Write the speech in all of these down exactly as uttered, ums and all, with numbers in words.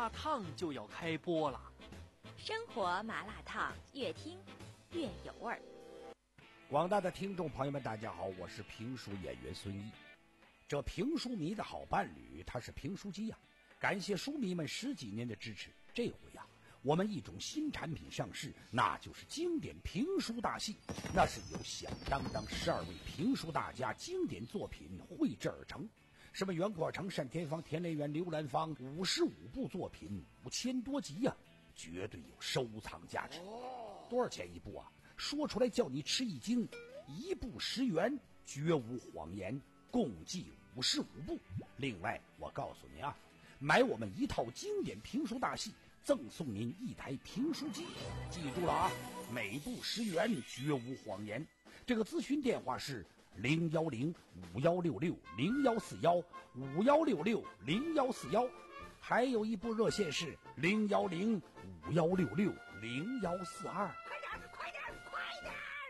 辣烫就要开播了。 生活麻辣烫，越听越有味儿。 广大的听众朋友们，大家好，我是评书演员孙毅。这评书迷的好伴侣，他是评书机呀、啊。感谢书迷们十几年的支持，这回呀、啊，我们一种新产品上市，那就是经典评书大戏。那是由响当当十二位评书大家经典作品绘制而成。什么袁阔成、单田芳、田连元、刘兰芳，五十五部作品，五千多集呀、啊，绝对有收藏价值。多少钱一部啊？说出来叫你吃一惊，一部十元，绝无谎言，共计五十五部。另外，我告诉你啊，买我们一套经典评书大戏，赠送您一台评书机。记住了啊，每部十元，绝无谎言。这个咨询电话是零幺零五幺六六零幺四幺五幺六六零幺四幺，还有一部热线是零幺零五幺六六零幺四二。 快点，快点！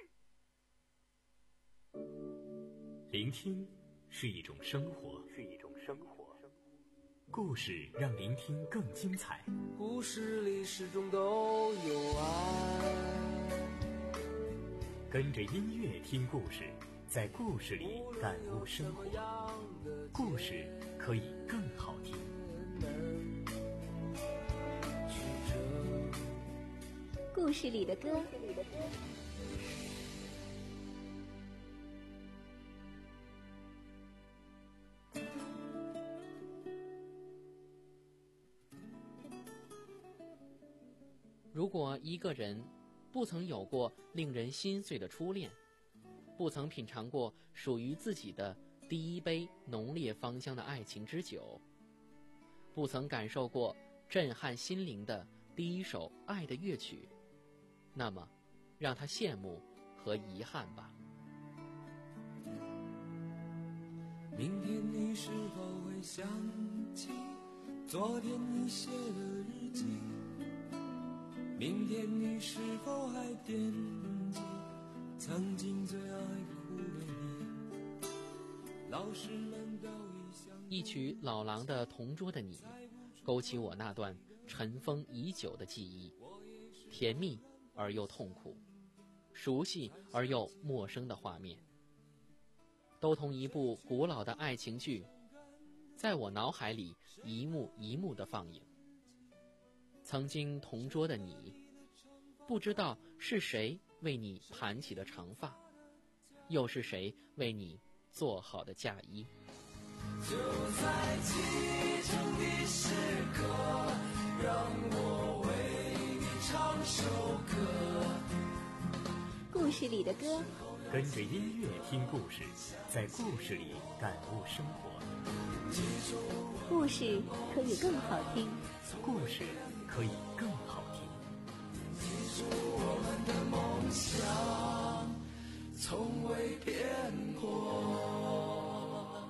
聆听是一种生活，是一种生活。故事让聆听更精彩。 故事里始终都有爱。 跟着音乐听故事，在故事里感悟生活。故事可以更好听。 故事里的歌。 如果一个人不曾有过令人心碎的初恋，不曾品尝过属于自己的第一杯浓烈芳香的爱情之酒，不曾感受过震撼心灵的第一首爱的乐曲，那么让他羡慕和遗憾吧。 明天你是否会想起昨天你写的日记？明天你是否还惦记曾经最爱哭的你？老师们都已想一曲老狼的《同桌的你》勾起我那段尘封已久的记忆，甜蜜而又痛苦，熟悉而又陌生的画面，都同一部古老的爱情剧在我脑海里一幕一幕的放映。曾经同桌的你，不知道是谁为你盘起的长发，又是谁为你做好的嫁衣。 就在启程的时刻，让我为你唱首歌。 故事里的歌， 跟着音乐听故事，在故事里感悟生活。 故事可以更好听， 故事可以更好听。 记住我们的梦想从未变过。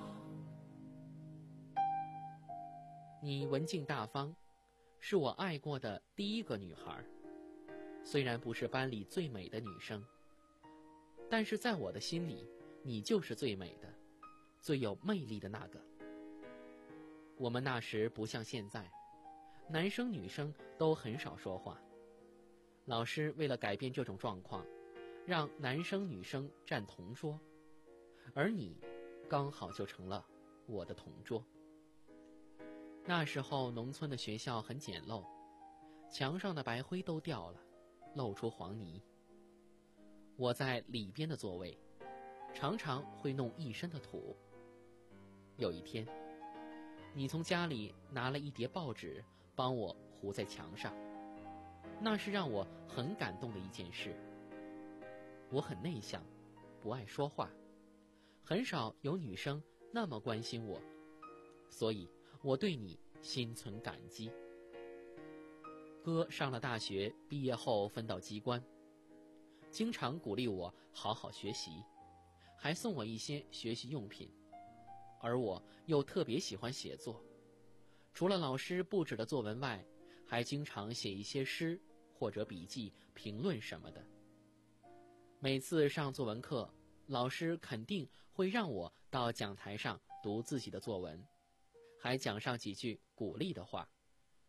你文静大方，是我爱过的第一个女孩。虽然不是班里最美的女生，但是在我的心里，你就是最美的，最有魅力的那个。我们那时不像现在，男生女生都很少说话。老师为了改变这种状况，让男生女生站同桌，而你刚好就成了我的同桌。那时候农村的学校很简陋，墙上的白灰都掉了，露出黄泥。我在里边的座位，常常会弄一身的土。有一天，你从家里拿了一叠报纸帮我糊在墙上，那是让我很感动的一件事。我很内向，不爱说话，很少有女生那么关心我，所以我对你心存感激。哥上了大学，毕业后分到机关，经常鼓励我好好学习，还送我一些学习用品。而我又特别喜欢写作，除了老师布置的作文外，还经常写一些诗或者笔记、评论什么的。每次上作文课，老师肯定会让我到讲台上读自己的作文，还讲上几句鼓励的话。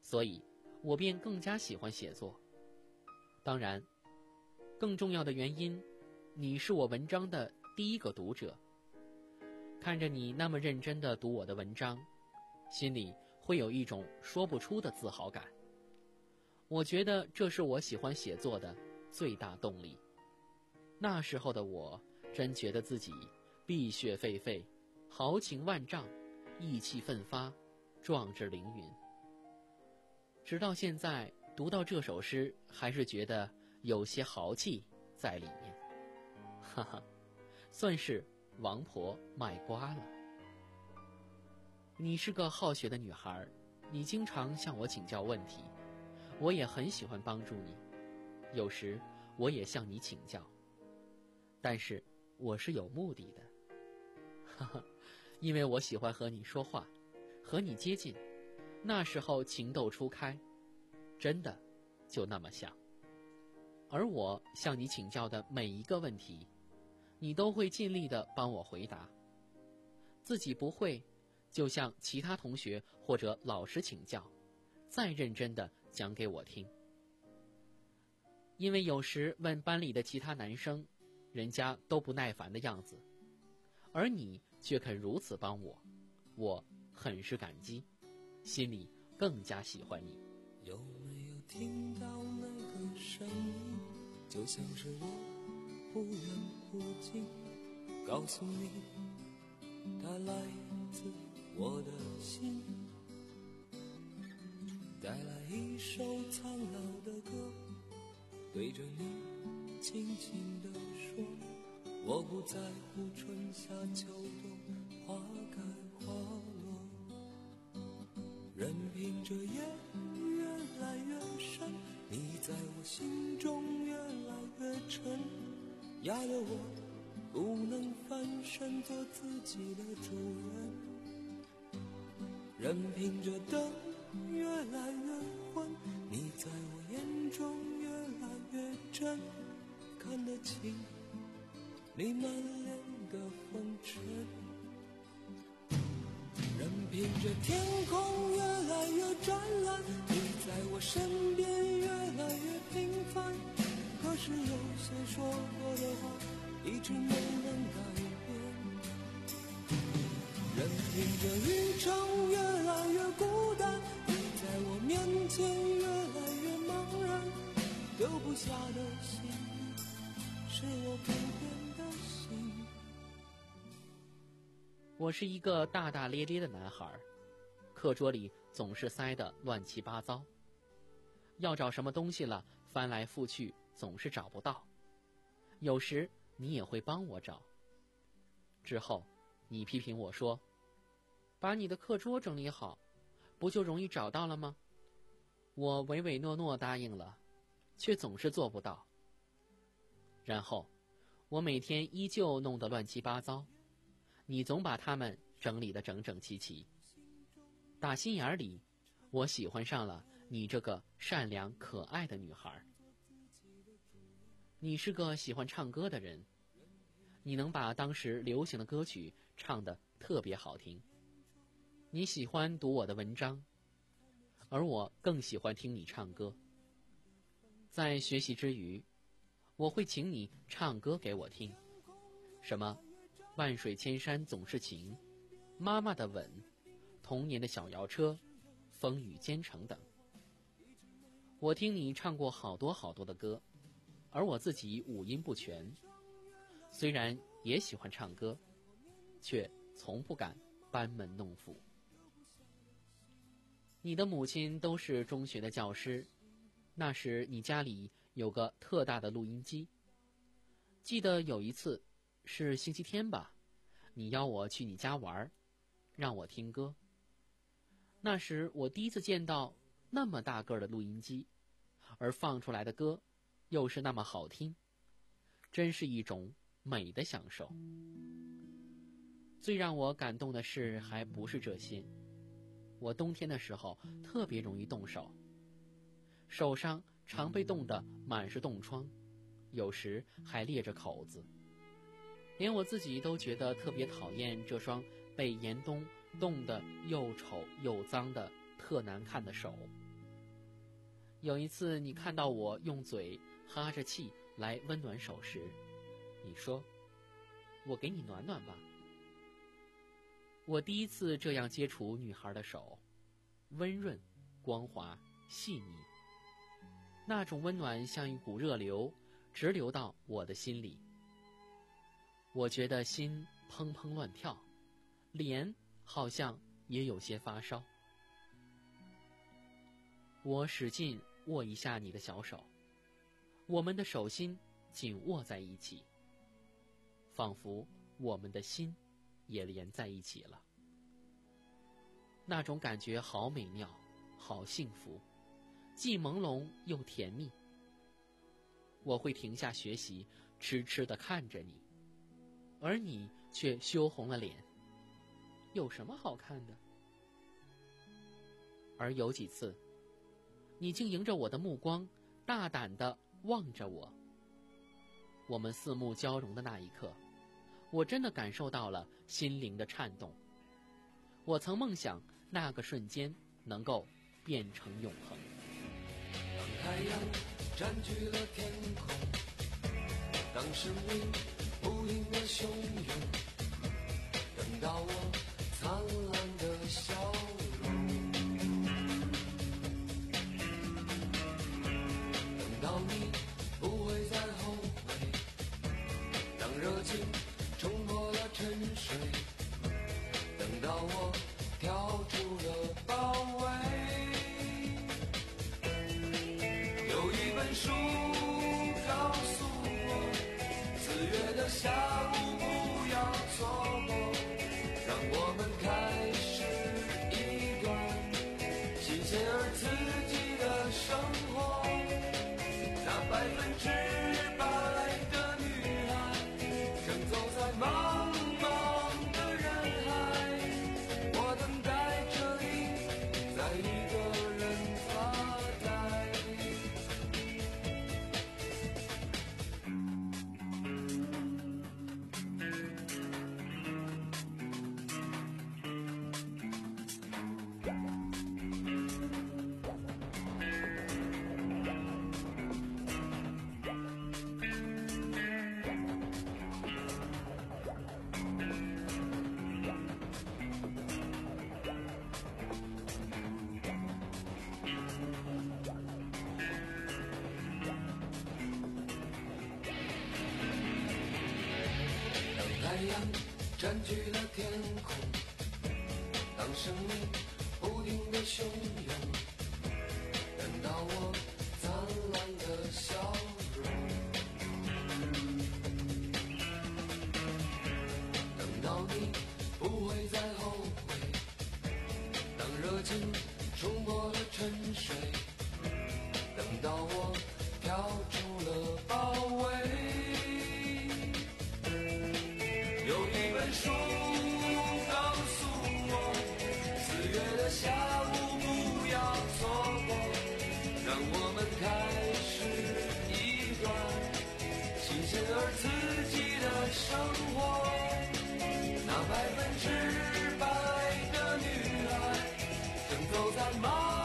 所以我便更加喜欢写作。当然，更重要的原因，你是我文章的第一个读者。看着你那么认真地读我的文章，心里会有一种说不出的自豪感。我觉得这是我喜欢写作的最大动力。那时候的我真觉得自己碧血沸沸，豪情万丈，意气奋发，壮志凌云。直到现在读到这首诗，还是觉得有些豪气在里面。哈哈，算是王婆卖瓜了。你是个好学的女孩，你经常向我请教问题，我也很喜欢帮助你，有时我也向你请教，但是我是有目的的。哈哈，因为我喜欢和你说话，和你接近，那时候情窦初开，真的就那么想。而我向你请教的每一个问题，你都会尽力地帮我回答。自己不会，就向其他同学或者老师请教，再认真地讲给我听。因为有时问班里的其他男生，人家都不耐烦的样子，而你却肯如此帮我，我很是感激，心里更加喜欢你。 有没有听到那个声音，就像是我忽远忽近，告诉你它来自我的心，带来一首苍老的歌，对着你轻轻地说，我不在乎春夏秋冬花开花落，任凭这夜越来越深，你在我心中越来越沉，压得我不能翻身做自己的主人，任凭这灯越来越昏，你在我眼中越来越真，看得清你满脸的风尘，任凭这天空越来越湛蓝，你在我身边越来越平凡，可是有些说过的话一直没能改变，任凭这旅程越来越孤单，你在我面前越来越茫然，丢不下的心是我不变的心。 我是一个大大咧咧的男孩，课桌里总是塞得乱七八糟，要找什么东西了，翻来覆去总是找不到，有时你也会帮我找。之后你批评我说，把你的课桌整理好，不就容易找到了吗？我唯唯诺诺答应了，却总是做不到。然后我每天依旧弄得乱七八糟，你总把它们整理得整整齐齐。打心眼里，我喜欢上了你这个善良可爱的女孩。你是个喜欢唱歌的人，你能把当时流行的歌曲唱得特别好听。你喜欢读我的文章，而我更喜欢听你唱歌。在学习之余，我会请你唱歌给我听，什么万水千山总是情，妈妈的吻，童年的小摇车，风雨兼程等。我听你唱过好多好多的歌，而我自己五音不全，虽然也喜欢唱歌，却从不敢班门弄斧。你的母亲都是中学的教师，那时你家里有个特大的录音机。记得有一次是星期天吧，你邀我去你家玩，让我听歌。那时我第一次见到那么大个的录音机，而放出来的歌又是那么好听，真是一种美的享受。最让我感动的事还不是这些，我冬天的时候特别容易冻手，手上常被冻得满是冻疮，有时还裂着口子，连我自己都觉得特别讨厌这双被严冬冻得又丑又脏的特难看的手。 有一次你看到我用嘴哈着气来温暖手时，你说，我给你暖暖吧。我第一次这样接触女孩的手，温润、光滑、细腻，那种温暖像一股热流，直流到我的心里。我觉得心砰砰乱跳，脸好像也有些发烧。我使劲握一下你的小手，我们的手心紧握在一起，仿佛我们的心也连在一起了。那种感觉好美妙，好幸福，既朦胧又甜蜜。我会停下学习，痴痴地看着你，而你却羞红了脸。有什么好看的？而有几次，你竟迎着我的目光，大胆地望着我。我们四目交融的那一刻，我真的感受到了心灵的颤动。我曾梦想那个瞬间能够变成永恒。 当太阳占据了天空，当生命不停地汹涌，等到我灿烂的笑容，等到你不会再后悔，当热情冲破了沉睡，等到我跳出了包围。有一本书告诉我，四月的下午不要错过，让我们开始一段新鲜而刺激的生活。那百分之百的女孩正走在茫茫的人海，我等待着你，在一个人发呆。太阳占据了天空，当生命不停地汹涌，等到我灿烂的笑容，等到你不会再后悔，当热情冲破了沉睡，等到我跳出了包围。有一本书告诉我，四月的下午不要错过，让我们开始一段新鲜而刺激的生活。那百分之百的女孩正走在茫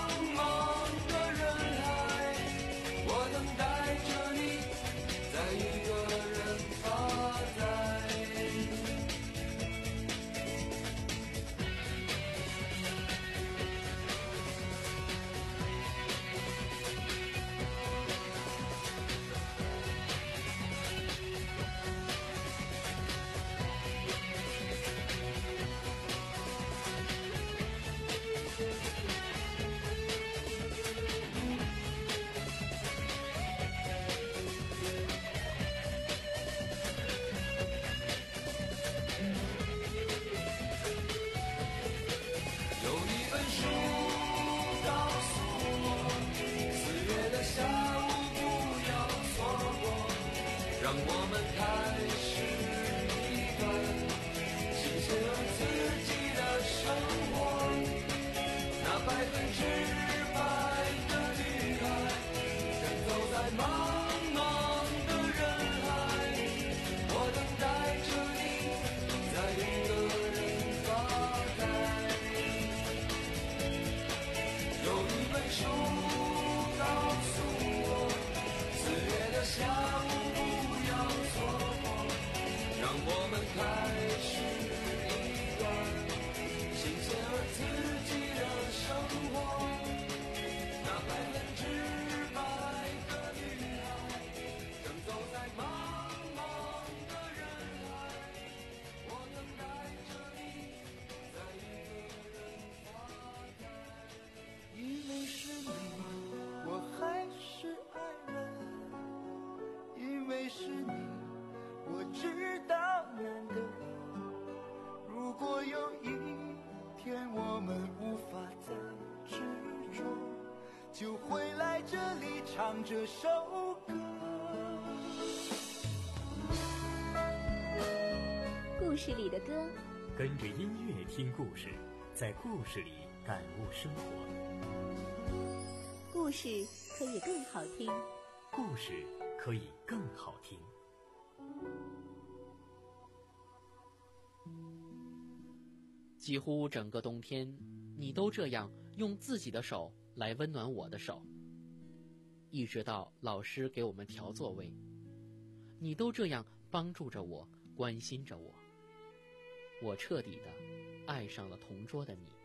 就会来这里唱这首歌。 故事里的歌， 跟着音乐听故事，在故事里感悟生活。 故事可以更好听， 故事可以更好听。 几乎整个冬天，你都这样用自己的手来温暖我的手，一直到老师给我们调座位，你都这样帮助着我，关心着我。我彻底的爱上了同桌的你。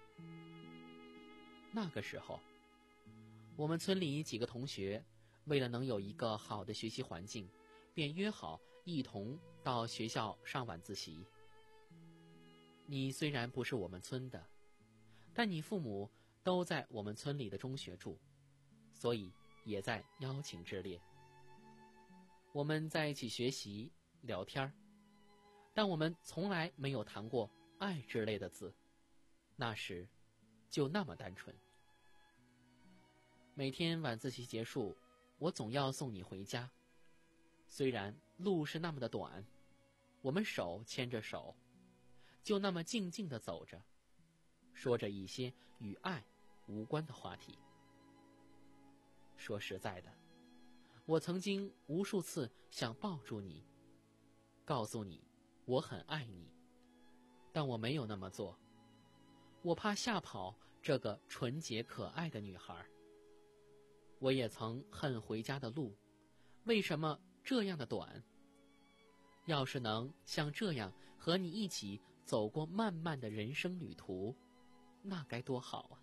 那个时候，我们村里几个同学为了能有一个好的学习环境，便约好一同到学校上晚自习。你虽然不是我们村的，但你父母都在我们村里的中学住，所以也在邀请之列。我们在一起学习聊天，但我们从来没有谈过爱之类的字，那时就那么单纯。每天晚自习结束，我总要送你回家，虽然路是那么的短，我们手牵着手，就那么静静地走着，说着一些与爱无关的话题。说实在的，我曾经无数次想抱住你，告诉你我很爱你，但我没有那么做，我怕吓跑这个纯洁可爱的女孩。我也曾恨回家的路，为什么这样的短？要是能像这样和你一起走过漫漫的人生旅途，那该多好啊！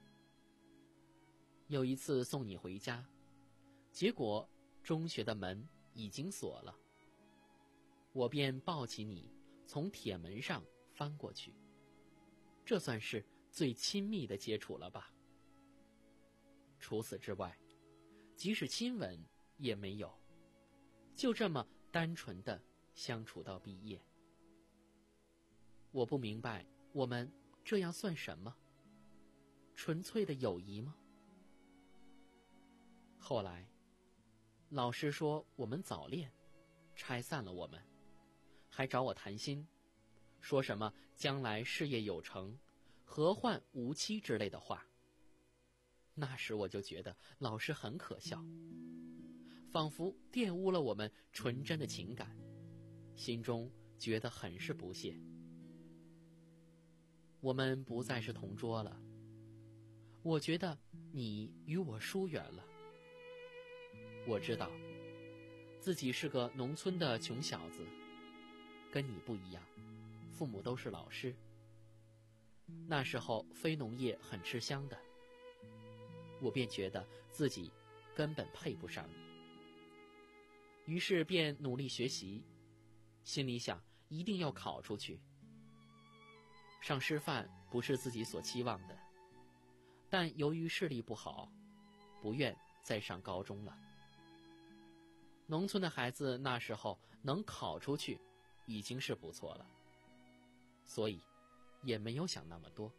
有一次送你回家，结果中学的门已经锁了，我便抱起你从铁门上翻过去，这算是最亲密的接触了吧。除此之外，即使亲吻也没有，就这么单纯的相处到毕业。我不明白，我们这样算什么？纯粹的友谊吗？后来，老师说我们早恋，拆散了我们，还找我谈心，说什么将来事业有成，何患无妻之类的话。那时我就觉得老师很可笑，仿佛玷污了我们纯真的情感，心中觉得很是不屑。我们不再是同桌了，我觉得你与我疏远了。我知道自己是个农村的穷小子，跟你不一样，父母都是老师。那时候非农业很吃香的，我便觉得自己根本配不上你，于是便努力学习，心里想一定要考出去。上师范不是自己所期望的，但由于视力不好，不愿再上高中了。农村的孩子那时候能考出去已经是不错了，所以也没有想那么多。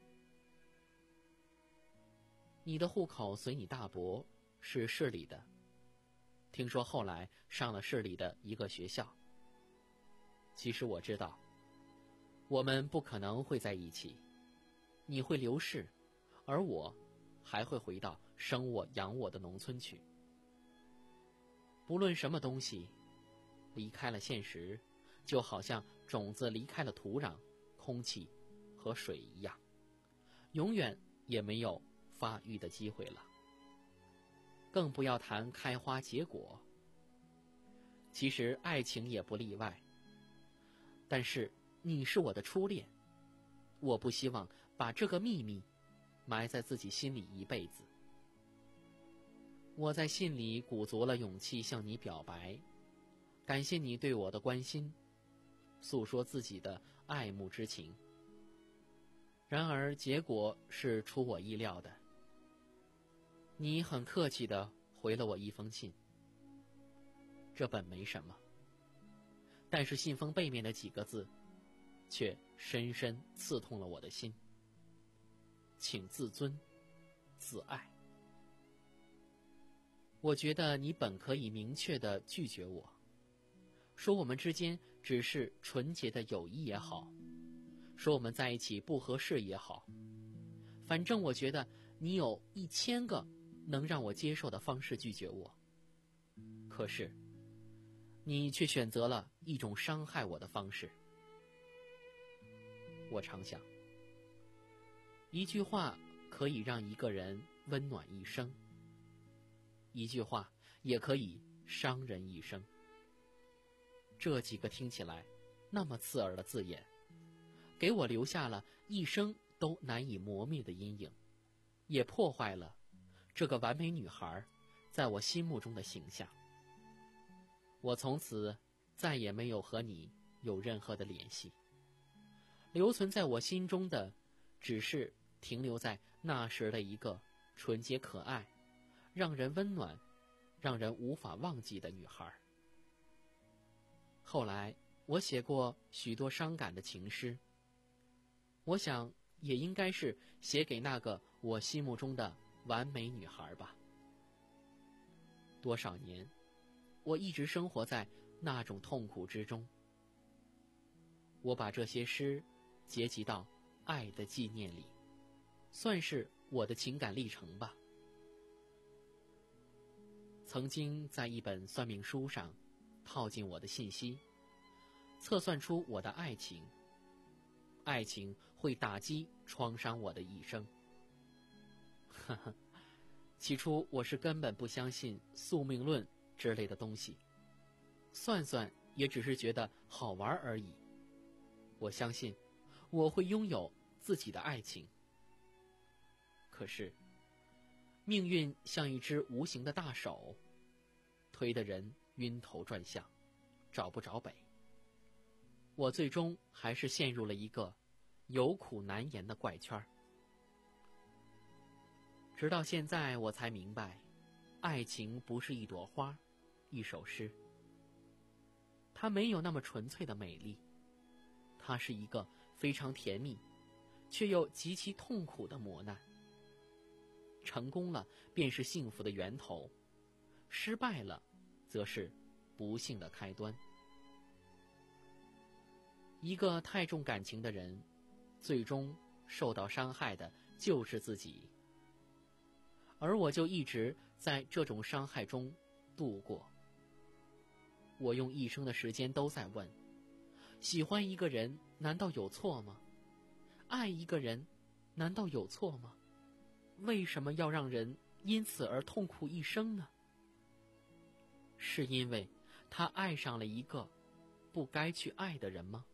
你的户口随你大伯，是市里的，听说后来上了市里的一个学校。其实我知道，我们不可能会在一起，你会流逝，而我还会回到生我养我的农村去。不论什么东西，离开了现实，就好像种子离开了土壤、空气和水一样，永远也没有发育的机会了，更不要谈开花结果。其实爱情也不例外，但是你是我的初恋，我不希望把这个秘密埋在自己心里一辈子。我在信里鼓足了勇气向你表白，感谢你对我的关心，诉说自己的爱慕之情。然而结果是出我意料的，你很客气地回了我一封信。这本没什么，但是信封背面的几个字却深深刺痛了我的心。请自尊自爱。 我觉得你本可以明确地拒绝我，说我们之间只是纯洁的友谊也好，说我们在一起不合适也好，反正我觉得你有一千个能让我接受的方式拒绝我。可是你却选择了一种伤害我的方式。我常想，一句话可以让一个人温暖一生，一句话也可以伤人一生。这几个听起来那么刺耳的字眼，给我留下了一生都难以磨灭的阴影，也破坏了这个完美女孩在我心目中的形象。我从此再也没有和你有任何的联系，留存在我心中的只是停留在那时的一个纯洁可爱、让人温暖、让人无法忘记的女孩。后来我写过许多伤感的情诗，我想也应该是写给那个我心目中的完美女孩吧。多少年，我一直生活在那种痛苦之中。我把这些诗结集到《爱的纪念》里，算是我的情感历程吧。曾经在一本算命书上套进我的信息，测算出我的爱情，爱情会打击创伤我的一生。呵呵，起初我是根本不相信宿命论之类的东西，算算也只是觉得好玩而已。我相信我会拥有自己的爱情。可是命运像一只无形的大手，推得人晕头转向，找不着北。我最终还是陷入了一个有苦难言的怪圈。直到现在我才明白，爱情不是一朵花，一首诗，它没有那么纯粹的美丽，它是一个非常甜蜜却又极其痛苦的磨难。成功了便是幸福的源头，失败了则是不幸的开端。一个太重感情的人，最终受到伤害的就是自己，而我就一直在这种伤害中度过。我用一生的时间都在问，喜欢一个人难道有错吗？爱一个人难道有错吗？为什么要让人因此而痛苦一生呢？是因为他爱上了一个不该去爱的人吗？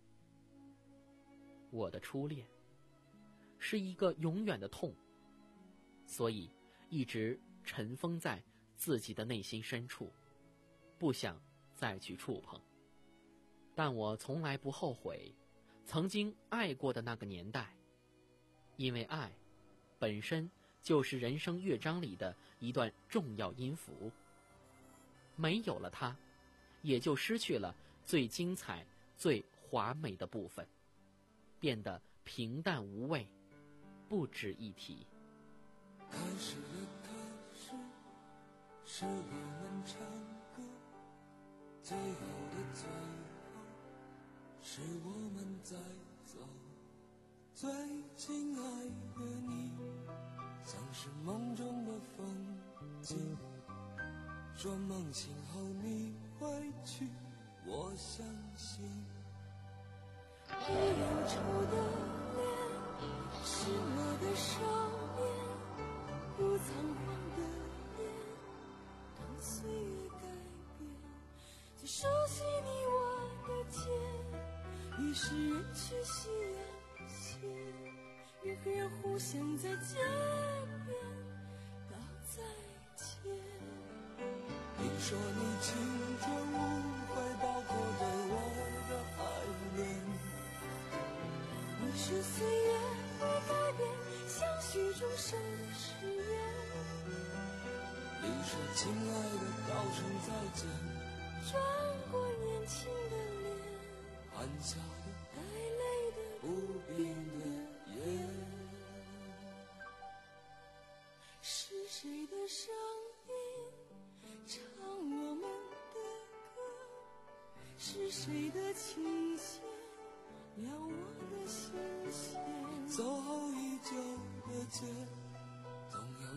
我的初恋是一个永远的痛，所以一直尘封在自己的内心深处，不想再去触碰。但我从来不后悔曾经爱过的那个年代，因为爱本身就是人生乐章里的一段重要音符，没有了它，也就失去了最精彩、最华美的部分，变得平淡无味，不值一提。 开始的开始，是我们唱歌；最后的最后，是我们在走。最亲爱的你，像是梦中的风景，说梦醒后你会去，我相信。 已忧愁的脸，失落的少年，不仓皇的眼，当岁月改变，最熟悉你我的肩，于是人去夕阳前，人和人互相在街边道再见。 你说你青春无悔，包括对我的爱恋。 你说岁月会改变，相许终生的誓言。 你说亲爱的，道声再见。 转过年轻的脸， 含笑的， 带泪的， 不冰的眼。 是谁的声音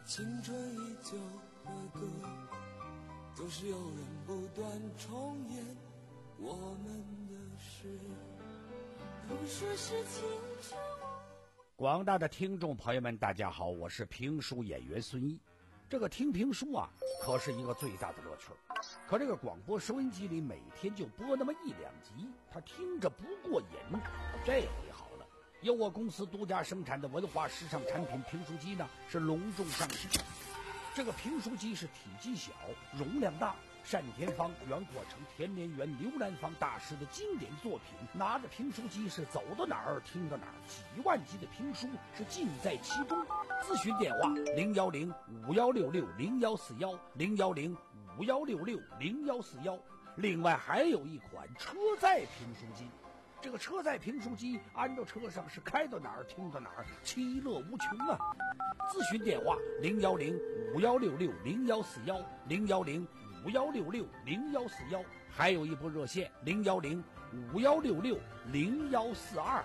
青春依旧的歌，就是有人不断重演我们的事。 都说是青春。 广大的听众朋友们，大家好，我是评书演员孙一。这个听评书啊，可是一个最大的乐趣。可这个广播收音机里每天就播那么一两集，他听着不过瘾。这回好了，由我公司独家生产的文化时尚产品评书机呢，是隆重上市。这个评书机是体积小，容量大，单田芳、袁阔成、田连元、刘兰芳大师的经典作品，拿着评书机是走到哪儿听到哪儿，几万集的评书是尽在其中。咨询电话零幺零五幺六六零幺四幺零幺零五幺六六零幺四幺。另外还有一款车载评书机，这个车载评书机安到车上是开到哪儿听到哪儿，其乐无穷啊！咨询电话零幺零五幺六六零幺四幺零幺零五幺六六零幺四幺，还有一部热线零幺零五幺六六零幺四二。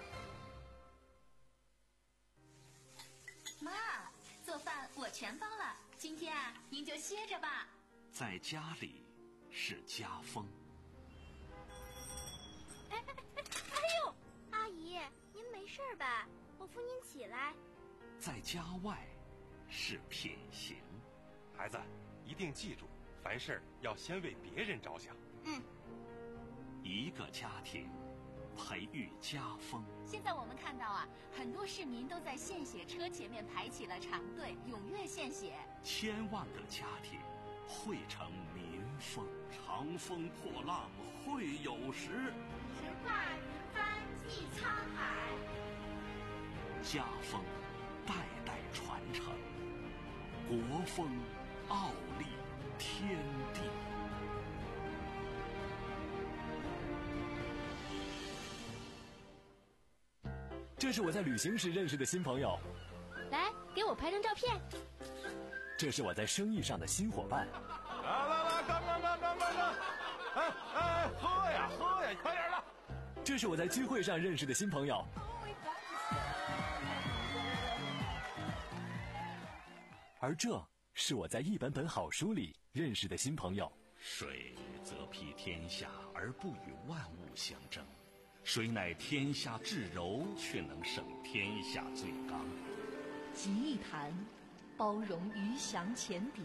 妈，做饭我全包了，今天啊，您就歇着吧。 在家里是家风。 哎哎哎！哎呦，阿姨，您没事吧？我扶您起来。 在家外是品行。 孩子，一定记住，凡事要先为别人着想。 嗯。 一个家庭培育家风。 现在我们看到啊，很多市民都在献血车前面排起了长队，踊跃献血。 千万个家庭汇成民风，长风破浪会有时。 直挂云帆济沧海。 家风代代传承，国风傲立天地。 这是我在旅行时认识的新朋友， 来，给我拍张照片。 这是我在生意上的新伙伴。 来来来，干干干干干干！哎哎，喝呀喝呀，快点的！ 这是我在聚会上认识的新朋友。而这是我在一本本好书里认识的新朋友。 水则披天下而不与万物相争，谁乃天下至柔，却能胜天下最刚。 集一坛，包容鱼翔浅底；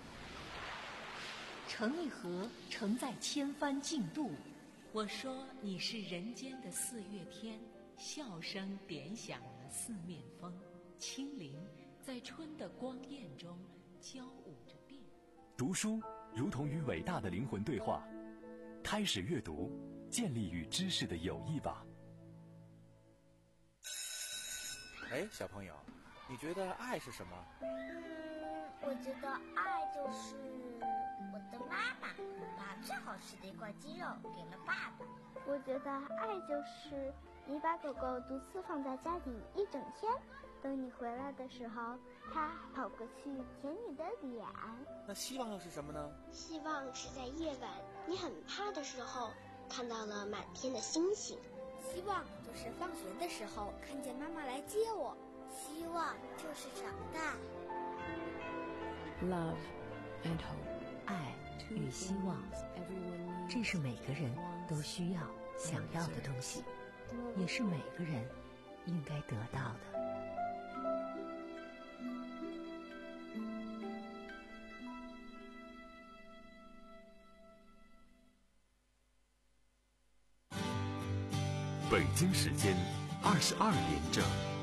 成一河，承载千帆竞渡。 我说你是人间的四月天，笑声点响了四面风，轻灵在春的光艳中交舞着变。 读书如同与伟大的灵魂对话，开始阅读，建立与知识的友谊吧。 哎，小朋友，你觉得爱是什么？ 嗯，我觉得爱就是我的妈妈把最好吃的一块鸡肉给了爸爸。 我觉得爱就是你把狗狗独自放在家里一整天，等你回来的时候，它跑过去舔你的脸。 那希望又是什么呢？ 希望是在夜晚你很怕的时候，看到了满天的星星。 希望就是放学的时候看见妈妈来接我。 希望就是长大。 Love and hope， 爱与希望，这是每个人都需要、想要的东西，也是每个人应该得到的。 北京时间二十二点整。